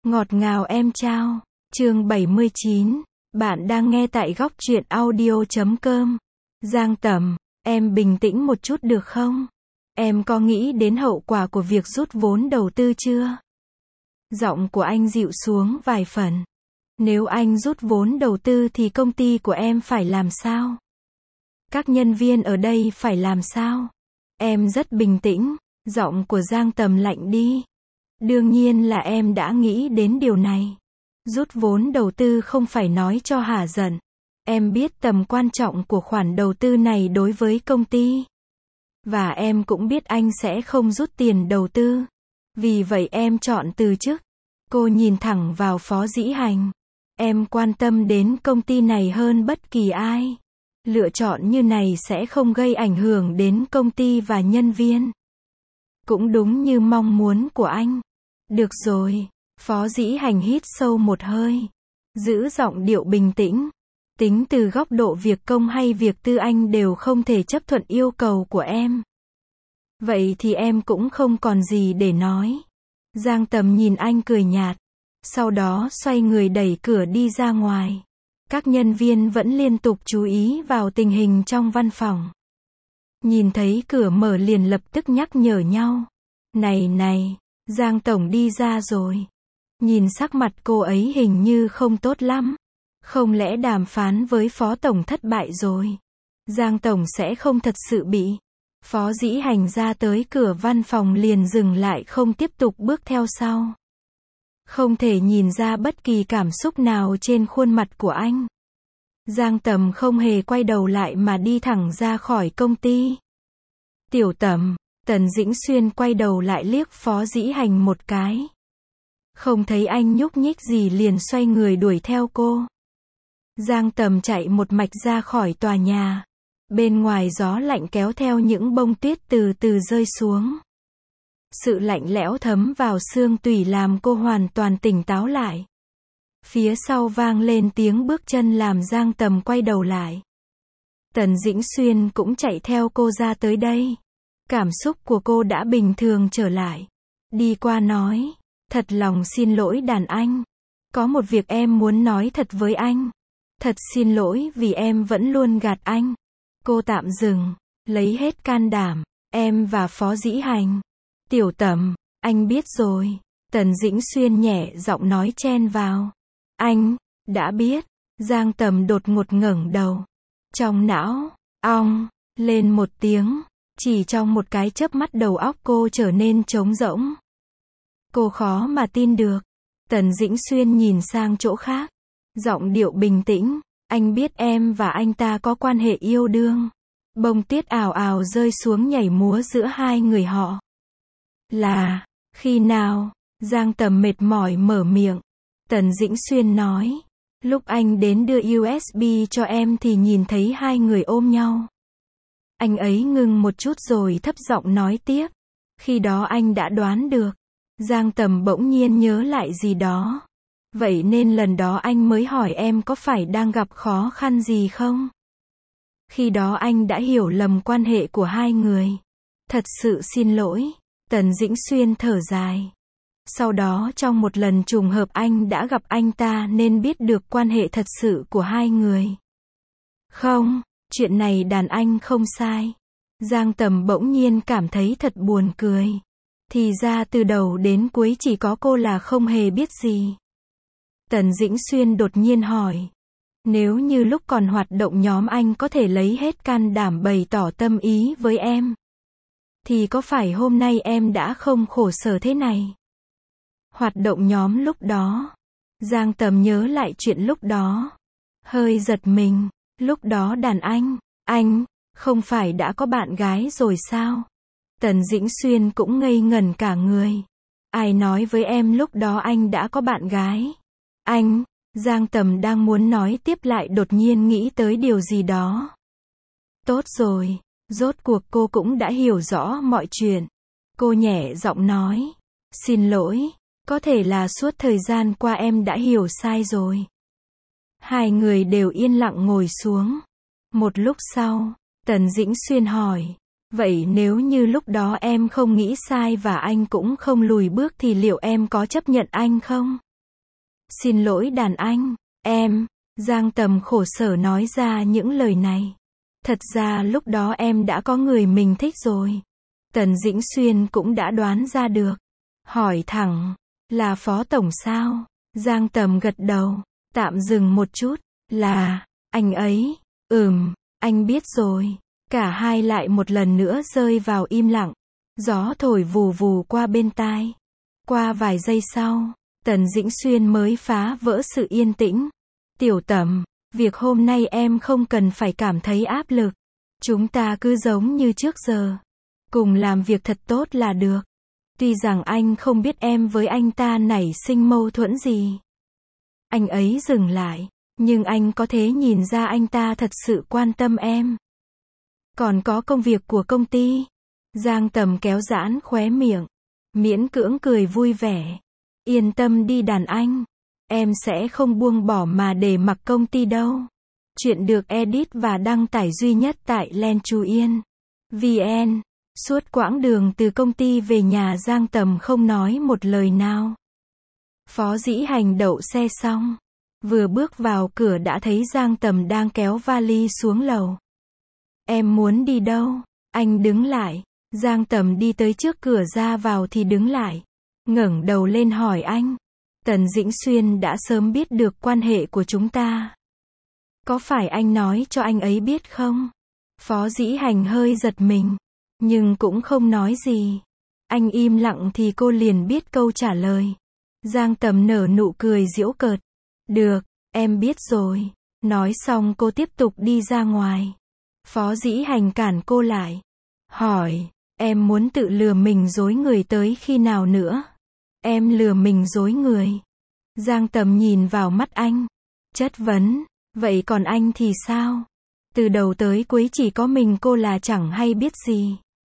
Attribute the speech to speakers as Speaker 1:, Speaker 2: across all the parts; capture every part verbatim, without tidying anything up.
Speaker 1: Ngọt ngào em trao. Chương bảy mươi chín. Bạn đang nghe tại góc truyện audio chấm com. Giang Tầm, em bình tĩnh một chút được không? Em có nghĩ đến hậu quả của việc rút vốn đầu tư chưa? Giọng của anh dịu xuống vài phần. Nếu anh rút vốn đầu tư thì công ty của em phải làm sao? Các nhân viên ở đây phải làm sao? Em rất bình tĩnh, giọng của Giang Tầm lạnh đi. Đương nhiên là em đã nghĩ đến điều này. Rút vốn đầu tư không phải nói cho hả giận. Em biết tầm quan trọng của khoản đầu tư này đối với công ty. Và em cũng biết anh sẽ không rút tiền đầu tư. Vì vậy em chọn từ chức. Cô nhìn thẳng vào Phó Dĩ Hành. Em quan tâm đến công ty này hơn bất kỳ ai. Lựa chọn như này sẽ không gây ảnh hưởng đến công ty và nhân viên. Cũng đúng như mong muốn của anh. Được rồi. Phó Dĩ Hành hít sâu một hơi. Giữ giọng điệu bình tĩnh. Tính từ góc độ việc công hay việc tư anh đều không thể chấp thuận yêu cầu của em. Vậy thì em cũng không còn gì để nói. Giang Tầm nhìn anh cười nhạt. Sau đó xoay người đẩy cửa đi ra ngoài. Các nhân viên vẫn liên tục chú ý vào tình hình trong văn phòng. Nhìn thấy cửa mở liền lập tức nhắc nhở nhau. Này này, Giang Tổng đi ra rồi. Nhìn sắc mặt cô ấy hình như không tốt lắm. Không lẽ đàm phán với Phó Tổng thất bại rồi? Giang Tổng sẽ không thật sự bị. Phó Dĩ Hành ra tới cửa văn phòng liền dừng lại không tiếp tục bước theo sau. Không thể nhìn ra bất kỳ cảm xúc nào trên khuôn mặt của anh. Giang Tầm không hề quay đầu lại mà đi thẳng ra khỏi công ty. Tiểu Tầm, Tần Dĩnh Xuyên quay đầu lại liếc Phó Dĩ Hành một cái. Không thấy anh nhúc nhích gì liền xoay người đuổi theo cô. Giang Tầm chạy một mạch ra khỏi tòa nhà. Bên ngoài gió lạnh kéo theo những bông tuyết từ từ rơi xuống. Sự lạnh lẽo thấm vào xương tủy làm cô hoàn toàn tỉnh táo lại. Phía sau vang lên tiếng bước chân làm Giang Tầm quay đầu lại. Tần Dĩnh Xuyên cũng chạy theo cô ra tới đây. Cảm xúc của cô đã bình thường trở lại. Đi qua nói, thật lòng xin lỗi đàn anh. Có một việc em muốn nói thật với anh. Thật xin lỗi vì em vẫn luôn gạt anh. Cô tạm dừng, lấy hết can đảm. Em và Phó Dĩ Hành. Tiểu Tầm, anh biết rồi. Tần Dĩnh Xuyên nhẹ giọng nói chen vào. Anh, đã biết. Giang Tầm đột ngột ngẩng đầu. Trong não, ong, lên một tiếng. Chỉ trong một cái chớp mắt đầu óc cô trở nên trống rỗng. Cô khó mà tin được. Tần Dĩnh Xuyên nhìn sang chỗ khác. Giọng điệu bình tĩnh. Anh biết em và anh ta có quan hệ yêu đương. Bông tuyết ào ào rơi xuống nhảy múa giữa hai người họ. Là, khi nào? Giang Tầm mệt mỏi mở miệng. Tần Dĩnh Xuyên nói. Lúc anh đến đưa u ét bê cho em thì nhìn thấy hai người ôm nhau. Anh ấy ngừng một chút rồi thấp giọng nói tiếp. Khi đó anh đã đoán được. Giang Tầm bỗng nhiên nhớ lại gì đó. Vậy nên lần đó anh mới hỏi em có phải đang gặp khó khăn gì không? Khi đó anh đã hiểu lầm quan hệ của hai người. Thật sự xin lỗi. Tần Dĩnh Xuyên thở dài. Sau đó trong một lần trùng hợp anh đã gặp anh ta nên biết được quan hệ thật sự của hai người. Không, chuyện này đàn anh không sai. Giang Tầm bỗng nhiên cảm thấy thật buồn cười. Thì ra từ đầu đến cuối chỉ có cô là không hề biết gì. Tần Dĩnh Xuyên đột nhiên hỏi. Nếu như lúc còn hoạt động nhóm anh có thể lấy hết can đảm bày tỏ tâm ý với em. Thì có phải hôm nay em đã không khổ sở thế này? Hoạt động nhóm lúc đó. Giang Tầm nhớ lại chuyện lúc đó. Hơi giật mình. Lúc đó đàn anh, anh, không phải đã có bạn gái rồi sao? Tần Dĩnh Xuyên cũng ngây ngẩn cả người. Ai nói với em lúc đó anh đã có bạn gái? Anh, Giang Tầm đang muốn nói tiếp lại đột nhiên nghĩ tới điều gì đó. Tốt rồi, rốt cuộc cô cũng đã hiểu rõ mọi chuyện. Cô nhẹ giọng nói. Xin lỗi, có thể là suốt thời gian qua em đã hiểu sai rồi. Hai người đều yên lặng ngồi xuống. Một lúc sau, Tần Dĩnh Xuyên hỏi. Vậy nếu như lúc đó em không nghĩ sai và anh cũng không lùi bước thì liệu em có chấp nhận anh không? Xin lỗi đàn anh, em, Giang Tầm khổ sở nói ra những lời này. Thật ra lúc đó em đã có người mình thích rồi. Tần Dĩnh Xuyên cũng đã đoán ra được. Hỏi thẳng, là Phó Tổng sao? Giang Tầm gật đầu, tạm dừng một chút, là, anh ấy, ừm, anh biết rồi. Cả hai lại một lần nữa rơi vào im lặng. Gió thổi vù vù qua bên tai. Qua vài giây sau, Tần Dĩnh Xuyên mới phá vỡ sự yên tĩnh. Tiểu Tầm, việc hôm nay em không cần phải cảm thấy áp lực. Chúng ta cứ giống như trước giờ. Cùng làm việc thật tốt là được. Tuy rằng anh không biết em với anh ta nảy sinh mâu thuẫn gì. Anh ấy dừng lại, nhưng anh có thể nhìn ra anh ta thật sự quan tâm em. Còn có công việc của công ty. Giang Tầm kéo giãn khóe miệng, miễn cưỡng cười vui vẻ. Yên tâm đi đàn anh, em sẽ không buông bỏ mà để mặc công ty đâu. Chuyện được edit và đăng tải duy nhất tại Len Chuyen vê en. Suốt quãng đường từ công ty về nhà Giang Tầm không nói một lời nào. Phó Dĩ Hành đậu xe xong, vừa bước vào cửa đã thấy Giang Tầm đang kéo vali xuống lầu. Em muốn đi đâu? Anh đứng lại. Giang Tầm đi tới trước cửa ra vào thì đứng lại. Ngẩng đầu lên hỏi anh. Tần Dĩnh Xuyên đã sớm biết được quan hệ của chúng ta. Có phải anh nói cho anh ấy biết không? Phó Dĩ Hành hơi giật mình, nhưng cũng không nói gì. Anh im lặng thì cô liền biết câu trả lời. Giang Tầm nở nụ cười giễu cợt. Được, em biết rồi. Nói xong cô tiếp tục đi ra ngoài. Phó Dĩ Hành cản cô lại. Hỏi, em muốn tự lừa mình dối người tới khi nào nữa? Em lừa mình dối người. Giang Tầm nhìn vào mắt anh. Chất vấn, vậy còn anh thì sao? Từ đầu tới cuối chỉ có mình cô là chẳng hay biết gì.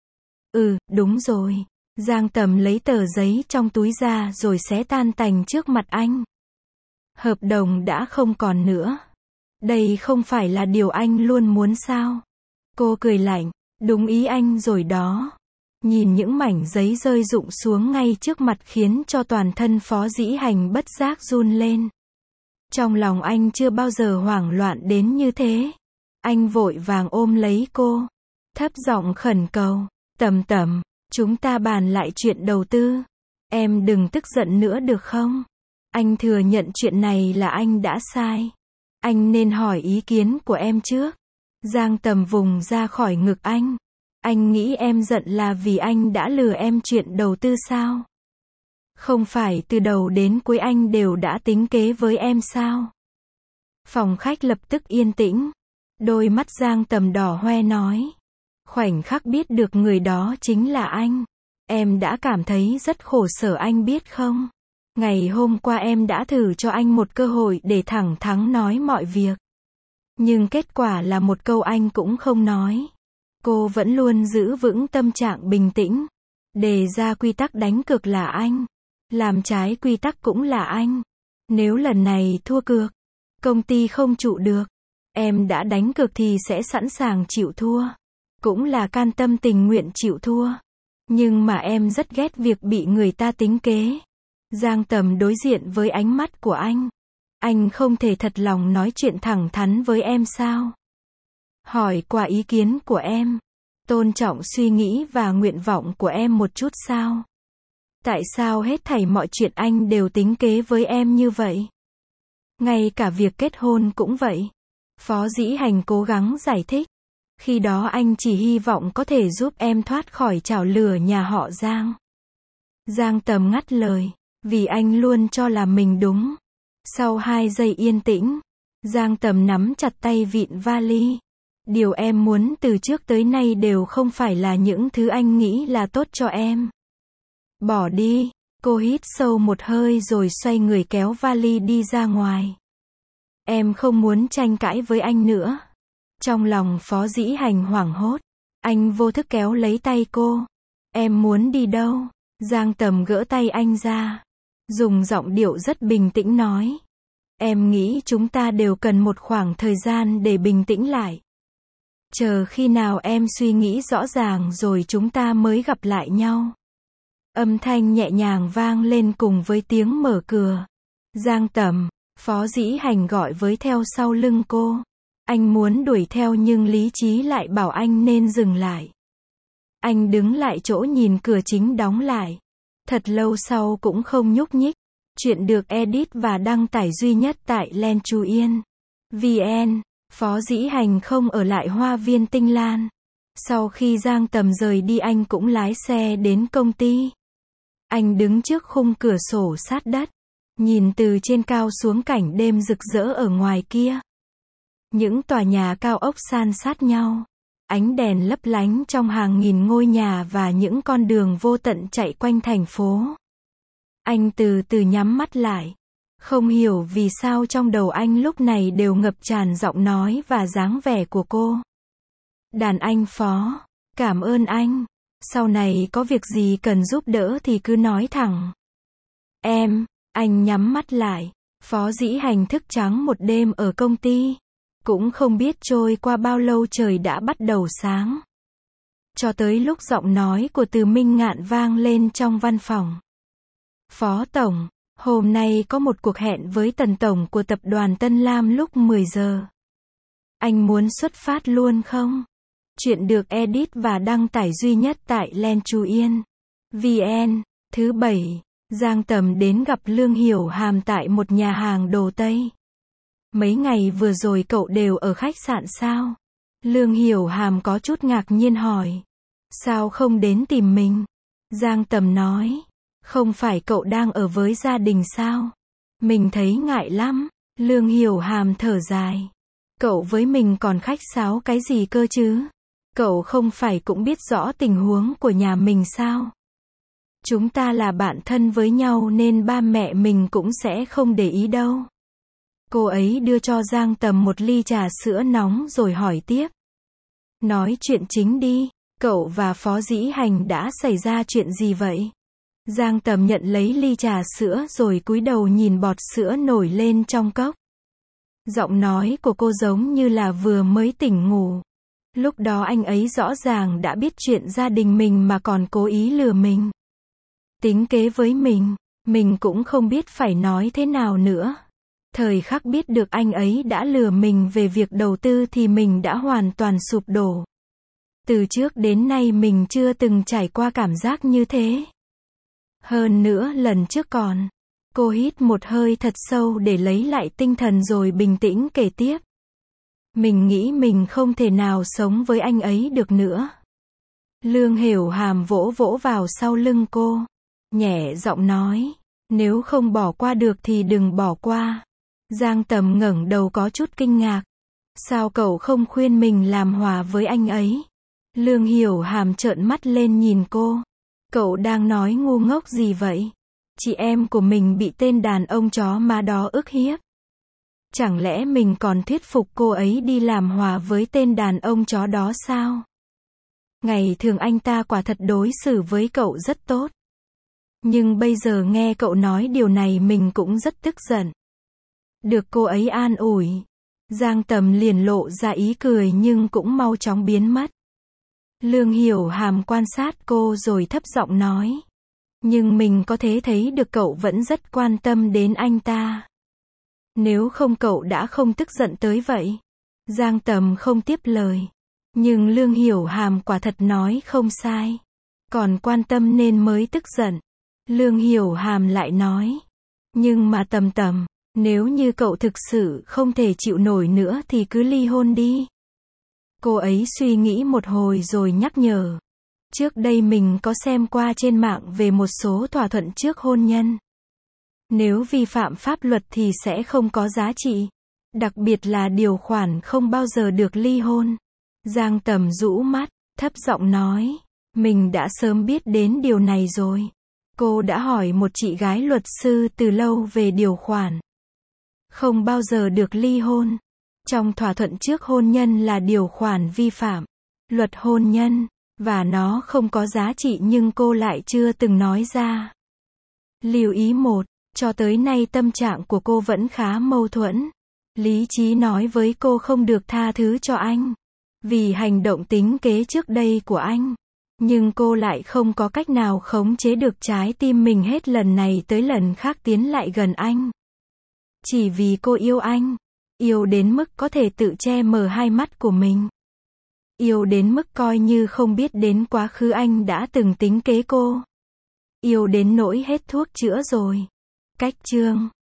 Speaker 1: Ừ, đúng rồi. Giang Tầm lấy tờ giấy trong túi ra rồi xé tan tành trước mặt anh. Hợp đồng đã không còn nữa. Đây không phải là điều anh luôn muốn sao? Cô cười lạnh, đúng ý anh rồi đó. Nhìn những mảnh giấy rơi rụng xuống ngay trước mặt khiến cho toàn thân Phó Dĩ Hành bất giác run lên. Trong lòng anh chưa bao giờ hoảng loạn đến như thế. Anh vội vàng ôm lấy cô, thấp giọng khẩn cầu, Tầm Tầm, chúng ta bàn lại chuyện đầu tư. Em đừng tức giận nữa được không? Anh thừa nhận chuyện này là anh đã sai. Anh nên hỏi ý kiến của em trước. Giang Tầm vùng ra khỏi ngực anh. Anh nghĩ em giận là vì anh đã lừa em chuyện đầu tư sao? Không phải từ đầu đến cuối anh đều đã tính kế với em sao? Phòng khách lập tức yên tĩnh. Đôi mắt Giang Tầm đỏ hoe nói. Khoảnh khắc biết được người đó chính là anh. Em đã cảm thấy rất khổ sở anh biết không? Ngày hôm qua em đã thử cho anh một cơ hội để thẳng thắn nói mọi việc. Nhưng kết quả là một câu anh cũng không nói. Cô vẫn luôn giữ vững tâm trạng bình tĩnh. Đề ra quy tắc đánh cược là anh. Làm trái quy tắc cũng là anh. Nếu lần này thua cược, công ty không trụ được, em đã đánh cược thì sẽ sẵn sàng chịu thua. Cũng là can tâm tình nguyện chịu thua. Nhưng mà em rất ghét việc bị người ta tính kế. Giang Tầm đối diện với ánh mắt của anh. Anh không thể thật lòng nói chuyện thẳng thắn với em sao? Hỏi qua ý kiến của em. Tôn trọng suy nghĩ và nguyện vọng của em một chút sao? Tại sao hết thảy mọi chuyện anh đều tính kế với em như vậy? Ngay cả việc kết hôn cũng vậy. Phó Dĩ Hành cố gắng giải thích. Khi đó anh chỉ hy vọng có thể giúp em thoát khỏi chảo lửa nhà họ Giang. Giang Tầm ngắt lời. Vì anh luôn cho là mình đúng. Sau hai giây yên tĩnh, Giang Tầm nắm chặt tay vịn vali. Điều em muốn từ trước tới nay đều không phải là những thứ anh nghĩ là tốt cho em. Bỏ đi. Cô hít sâu một hơi rồi xoay người kéo vali đi ra ngoài. Em không muốn tranh cãi với anh nữa. Trong lòng Phó Dĩ Hành hoảng hốt. Anh vô thức kéo lấy tay cô. Em muốn đi đâu? Giang Tầm gỡ tay anh ra. Dùng giọng điệu rất bình tĩnh nói. Em nghĩ chúng ta đều cần một khoảng thời gian để bình tĩnh lại. Chờ khi nào em suy nghĩ rõ ràng rồi chúng ta mới gặp lại nhau. Âm thanh nhẹ nhàng vang lên cùng với tiếng mở cửa. Giang Tầm, Phó Dĩ Hành gọi với theo sau lưng cô. Anh muốn đuổi theo nhưng lý trí lại bảo anh nên dừng lại. Anh đứng lại chỗ nhìn cửa chính đóng lại. Thật lâu sau cũng không nhúc nhích. Chuyện được edit và đăng tải duy nhất tại Len Chuyen chấm vn. Phó Dĩ Hành không ở lại Hoa viên Tinh Lan. Sau khi Giang Tầm rời đi anh cũng lái xe đến công ty. Anh đứng trước khung cửa sổ sát đất, nhìn từ trên cao xuống cảnh đêm rực rỡ ở ngoài kia. Những tòa nhà cao ốc san sát nhau. Ánh đèn lấp lánh trong hàng nghìn ngôi nhà và những con đường vô tận chạy quanh thành phố. Anh từ từ nhắm mắt lại. Không hiểu vì sao trong đầu anh lúc này đều ngập tràn giọng nói và dáng vẻ của cô. Đàn anh Phó, cảm ơn anh. Sau này có việc gì cần giúp đỡ thì cứ nói thẳng. Em, anh nhắm mắt lại. Phó Dĩ Hành thức trắng một đêm ở công ty. Cũng không biết trôi qua bao lâu trời đã bắt đầu sáng. Cho tới lúc giọng nói của Từ Minh Ngạn vang lên trong văn phòng. Phó Tổng, hôm nay có một cuộc hẹn với Tần Tổng của tập đoàn Tân Lam lúc mười giờ. Anh muốn xuất phát luôn không? Chuyện được edit và đăng tải duy nhất tại Len Chuyen chấm vn. Thứ bảy, Giang Tầm đến gặp Lương Hiểu Hàm tại một nhà hàng đồ Tây. Mấy ngày vừa rồi cậu đều ở khách sạn sao? Lương Hiểu Hàm có chút ngạc nhiên hỏi. Sao không đến tìm mình? Giang Tầm nói. Không phải cậu đang ở với gia đình sao? Mình thấy ngại lắm. Lương Hiểu Hàm thở dài. Cậu với mình còn khách sáo cái gì cơ chứ? Cậu không phải cũng biết rõ tình huống của nhà mình sao? Chúng ta là bạn thân với nhau nên ba mẹ mình cũng sẽ không để ý đâu. Cô ấy đưa cho Giang Tầm một ly trà sữa nóng rồi hỏi tiếp. Nói chuyện chính đi, cậu và Phó Dĩ Hành đã xảy ra chuyện gì vậy? Giang Tầm nhận lấy ly trà sữa rồi cúi đầu nhìn bọt sữa nổi lên trong cốc. Giọng nói của cô giống như là vừa mới tỉnh ngủ. Lúc đó anh ấy rõ ràng đã biết chuyện gia đình mình mà còn cố ý lừa mình. Tính kế với mình, mình cũng không biết phải nói thế nào nữa. Thời khắc biết được anh ấy đã lừa mình về việc đầu tư thì mình đã hoàn toàn sụp đổ. Từ trước đến nay mình chưa từng trải qua cảm giác như thế. Hơn nữa lần trước còn. Cô hít một hơi thật sâu để lấy lại tinh thần rồi bình tĩnh kể tiếp. Mình nghĩ mình không thể nào sống với anh ấy được nữa. Lương Hiểu Hàm vỗ vỗ vào sau lưng cô. Nhẹ giọng nói. Nếu không bỏ qua được thì đừng bỏ qua. Giang Tầm ngẩng đầu có chút kinh ngạc. Sao cậu không khuyên mình làm hòa với anh ấy? Lương Hiểu Hàm trợn mắt lên nhìn cô. Cậu đang nói ngu ngốc gì vậy? Chị em của mình bị tên đàn ông chó má đó ức hiếp. Chẳng lẽ mình còn thuyết phục cô ấy đi làm hòa với tên đàn ông chó đó sao? Ngày thường anh ta quả thật đối xử với cậu rất tốt. Nhưng bây giờ nghe cậu nói điều này mình cũng rất tức giận. Được cô ấy an ủi. Giang Tầm liền lộ ra ý cười nhưng cũng mau chóng biến mất. Lương Hiểu Hàm quan sát cô rồi thấp giọng nói. Nhưng mình có thể thấy được cậu vẫn rất quan tâm đến anh ta. Nếu không cậu đã không tức giận tới vậy. Giang Tầm không tiếp lời. Nhưng Lương Hiểu Hàm quả thật nói không sai. Còn quan tâm nên mới tức giận. Lương Hiểu Hàm lại nói. Nhưng mà Tầm Tầm, nếu như cậu thực sự không thể chịu nổi nữa thì cứ ly hôn đi. Cô ấy suy nghĩ một hồi rồi nhắc nhở. Trước đây mình có xem qua trên mạng về một số thỏa thuận trước hôn nhân. Nếu vi phạm pháp luật thì sẽ không có giá trị. Đặc biệt là điều khoản không bao giờ được ly hôn. Giang Tầm rũ mắt, thấp giọng nói. Mình đã sớm biết đến điều này rồi. Cô đã hỏi một chị gái luật sư từ lâu về điều khoản không bao giờ được ly hôn. Trong thỏa thuận trước hôn nhân là điều khoản vi phạm luật hôn nhân, và nó không có giá trị nhưng cô lại chưa từng nói ra. Lưu ý một, cho tới nay tâm trạng của cô vẫn khá mâu thuẫn. Lý trí nói với cô không được tha thứ cho anh vì hành động tính kế trước đây của anh. Nhưng cô lại không có cách nào khống chế được trái tim mình hết lần này tới lần khác tiến lại gần anh. Chỉ vì cô yêu anh. Yêu đến mức có thể tự che mờ hai mắt của mình. Yêu đến mức coi như không biết đến quá khứ anh đã từng tính kế cô. Yêu đến nỗi hết thuốc chữa rồi. Cách chương